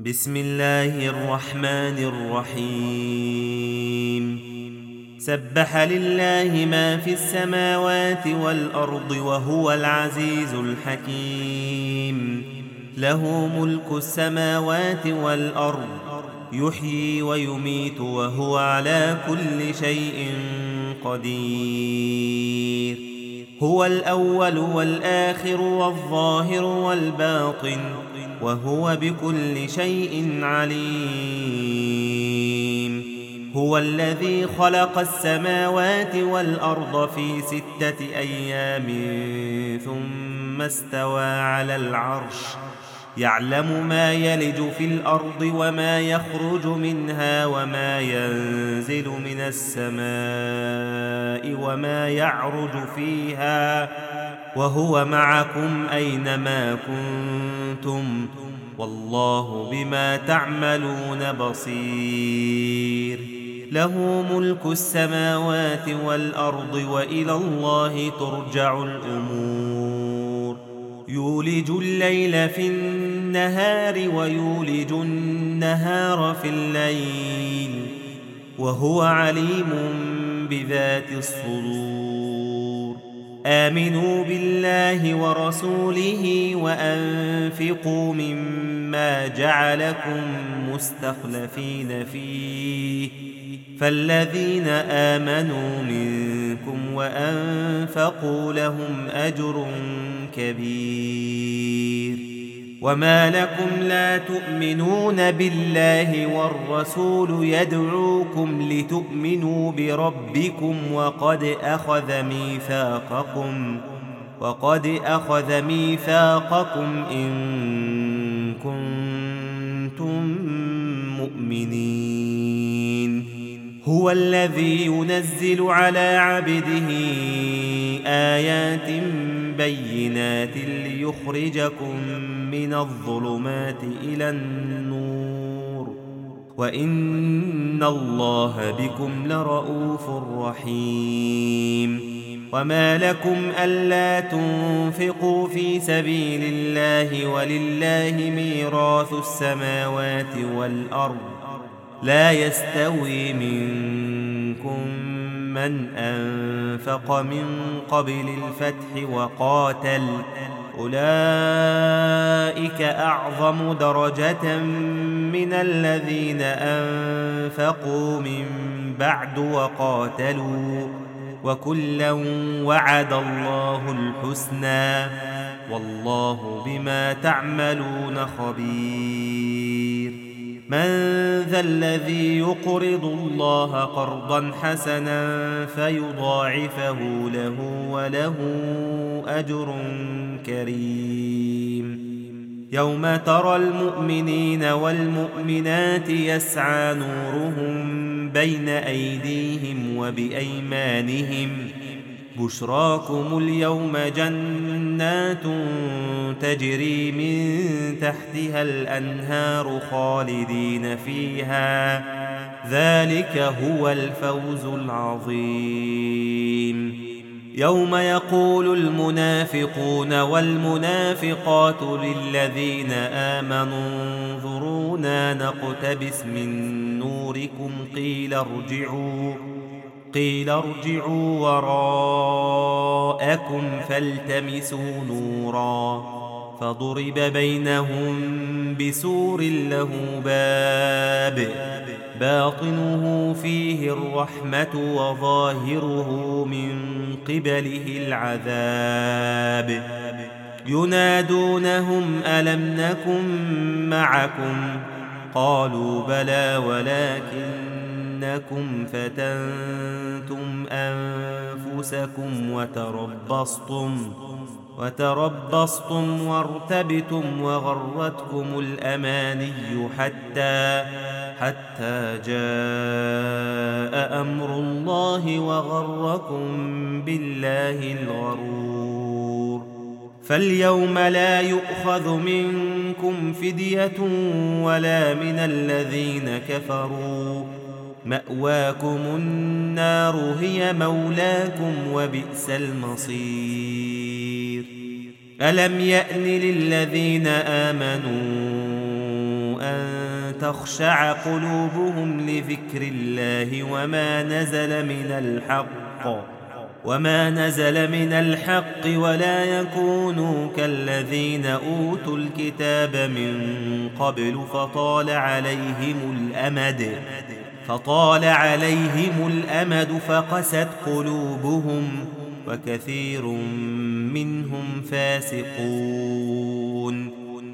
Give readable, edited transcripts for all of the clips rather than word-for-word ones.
بسم الله الرحمن الرحيم سبح لله ما في السماوات والأرض وهو العزيز الحكيم له ملك السماوات والأرض يحيي ويميت وهو على كل شيء قدير هو الأول والآخر والظاهر والباطن وهو بكل شيء عليم هو الذي خلق السماوات والأرض في 6 أيام ثم استوى على العرش يعلم ما يلج في الأرض وما يخرج منها وما ينزل من السماء وما يعرج فيها وهو معكم أينما كنتم والله بما تعملون بصير له ملك السماوات والأرض وإلى الله ترجع الأمور يولج الليل في النهار ويولج النهار في الليل وهو عليم بذات الصدور آمنوا بالله ورسوله وأنفقوا مما جعلكم مستخلفين فيه فالذين آمنوا منكم وأنفقوا لهم أجر كبير وما لكم لا تؤمنون بالله والرسول يدعوكم لتؤمنوا بربكم وقد أخذ ميثاقكم إن كنتم مؤمنين هو الذي ينزل على عبده آيات بينات ليخرجكم من الظلمات إلى النور وإن الله بكم لرؤوف رحيم وما لكم ألا تنفقوا في سبيل الله ولله ميراث السماوات والأرض لا يستوي منكم من أنفق من قبل الفتح وقاتل أولئك أعظم درجة من الذين أنفقوا من بعد وقاتلوا وكلا وعد الله الحسنى والله بما تعملون خبير من ذا الذي يقرض الله قرضا حسنا فيضاعفه له وله أجر كريم يوم ترى المؤمنين والمؤمنات يسعى نورهم بين أيديهم وبأيمانهم بشراكم اليوم جنات تجري من تحتها الأنهار خالدين فيها ذلك هو الفوز العظيم يوم يقول المنافقون والمنافقات للذين آمنوا انظرونا نقتبس من نوركم قيل ارجعوا وراءكم فالتمسوا نورا فضرب بينهم بسور له باب باطنه فيه الرحمة وظاهره من قبله العذاب ينادونهم ألم نكن معكم قالوا بلى ولكنكم فتنتم أنفسكم وتربصتم وارتبتم وغرتكم الأماني حتى جاء أمر الله وغركم بالله الغرور فاليوم لا يؤخذ منكم فدية ولا من الذين كفروا مأواكم النار هي مولاكم وبئس المصير ألم يأن للذين آمنوا أن تخشع قلوبهم لذكر الله وما نزل من الحق ولا يكونوا كالذين أوتوا الكتاب من قبل فطال عليهم الأمد فقست قلوبهم وكثير منهم فاسقون.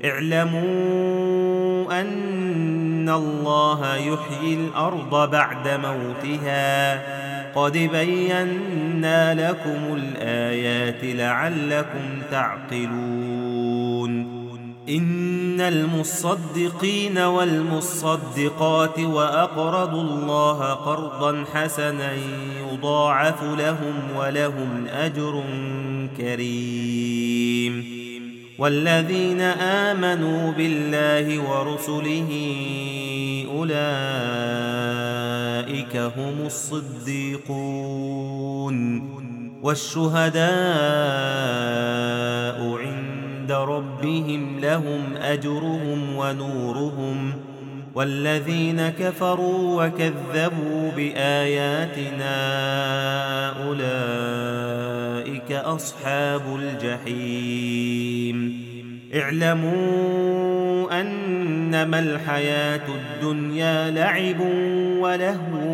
اعلموا أن الله يحيي الأرض بعد موتها قد بينا لكم الآيات لعلكم تعقلون. إن المصدقين والمصدقات وأقرضوا الله قرضا حسنا يضاعف لهم ولهم أجر كريم. والذين آمنوا بالله ورسله أولئك هم الصديقون والشهداء عند ربهم لهم أجرهم ونورهم. والذين كفروا وكذبوا بآياتنا أولئك أصحاب الجحيم. اعلموا أنما الحياة الدنيا لعب ولهو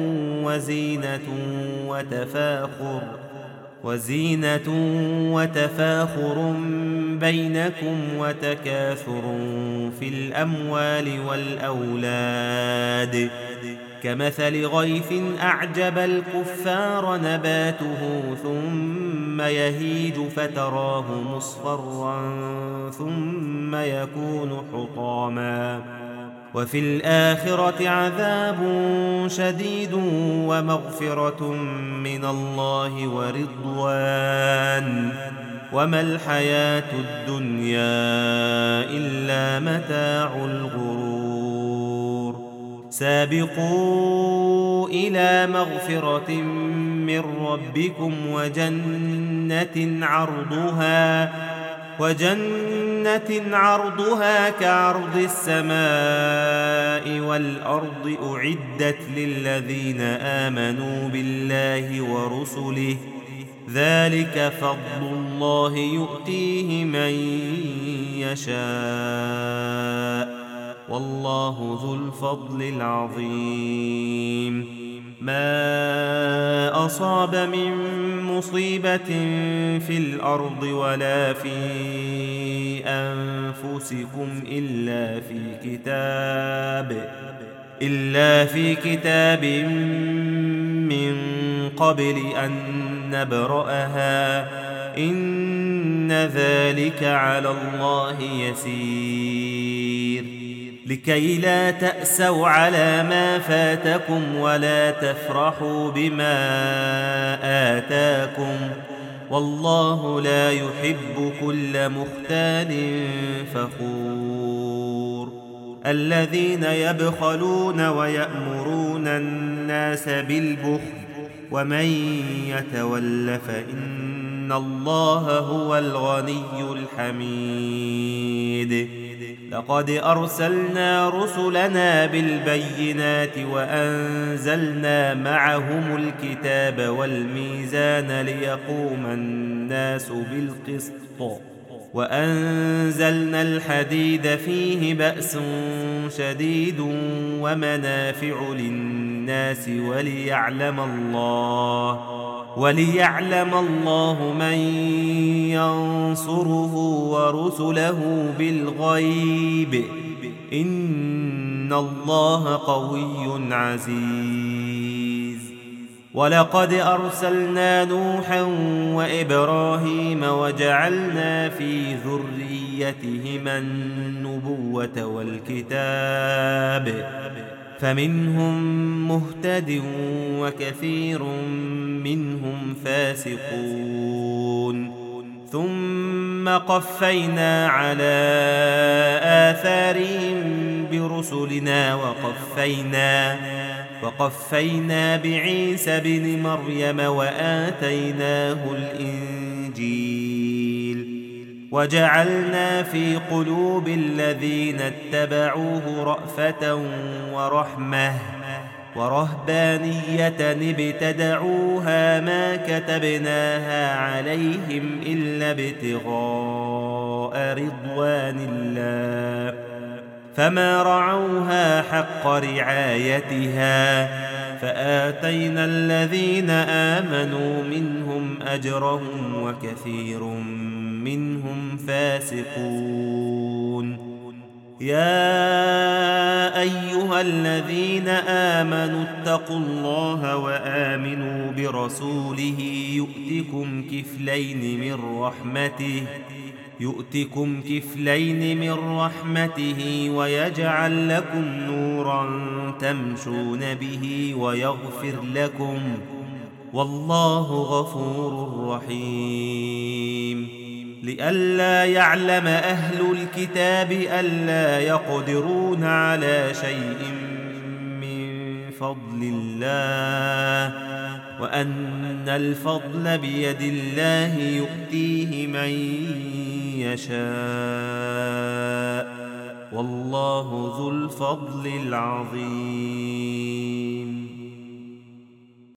وزينة وتفاخر بينكم وتكاثر في الأموال والأولاد كمثل غيث أعجب الكفار نباته ثم يهيج فتراه مصفرا ثم يكون حطاما وفي الآخرة عذاب شديد ومغفرة من الله ورضوان وما الحياة الدنيا إلا متاع الغرور. سابقوا إلى مغفرة من ربكم وجنة عرضها كعرض السماء والأرض أعدت للذين آمنوا بالله ورسله ذلك فضل الله يؤتيه من يشاء والله ذو الفضل العظيم. ما أصاب من مصيبة في الأرض ولا في أنفسكم إلا في كتاب من قبل أن نبرأها إن ذلك على الله يسير. لكي لا تأسوا على ما فاتكم ولا تفرحوا بما آتاكم والله لا يحب كل مختال فخور. الذين يبخلون ويأمرون الناس بالبخل ومن يتول فإن الله هو الغني الحميد. لقد أرسلنا رسلنا بالبينات وأنزلنا معهم الكتاب والميزان ليقوم الناس بالقسط وأنزلنا الحديد فيه بأس شديد ومنافع للناس وليعلم الله من ينصره ورسله بالغيب إن الله قوي عزيز. ولقد أرسلنا نوحا وإبراهيم وجعلنا في ذريتهما النبوة والكتاب فمنهم مهتد وكثير منهم فاسقون. ثم قفينا على آثارهم برسلنا وقفينا بعيسى بن مريم وآتيناه الإنجيل وجعلنا في قلوب الذين اتبعوه رأفة ورحمة ورهبانية ابتدعوها ما كتبناها عليهم إلا ابتغاء رضوان الله فما رعوها حق رعايتها فآتينا الذين آمنوا منهم أجرهم وكثير منهم فاسقون. يا أيها الذين آمنوا اتقوا الله وآمنوا برسوله يؤتكم كفلين من رحمته ويجعل لكم نورا تمشون به ويغفر لكم والله غفور رحيم. لئلا يعلم أهل الكتاب ألا يقدرون على شيء من فضل الله وأن الفضل بيد الله يؤتيه من يشاء والله ذو الفضل العظيم.